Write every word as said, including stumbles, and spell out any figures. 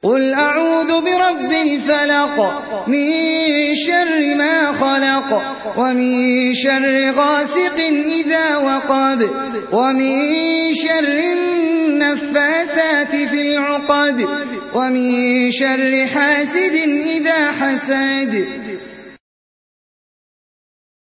قُلْ أَعُوذُ بِرَبِّ الْفَلَقِ مِن شَرِّ مَا خَلَقَ وَمِن شَرِّ غَاسِقٍ إِذَا وَقَبَ وَمِن شَرِّ النَّفَّاثَاتِ فِي الْعُقَدِ وَمِن شَرِّ حَاسِدٍ إِذَا حَسَدَ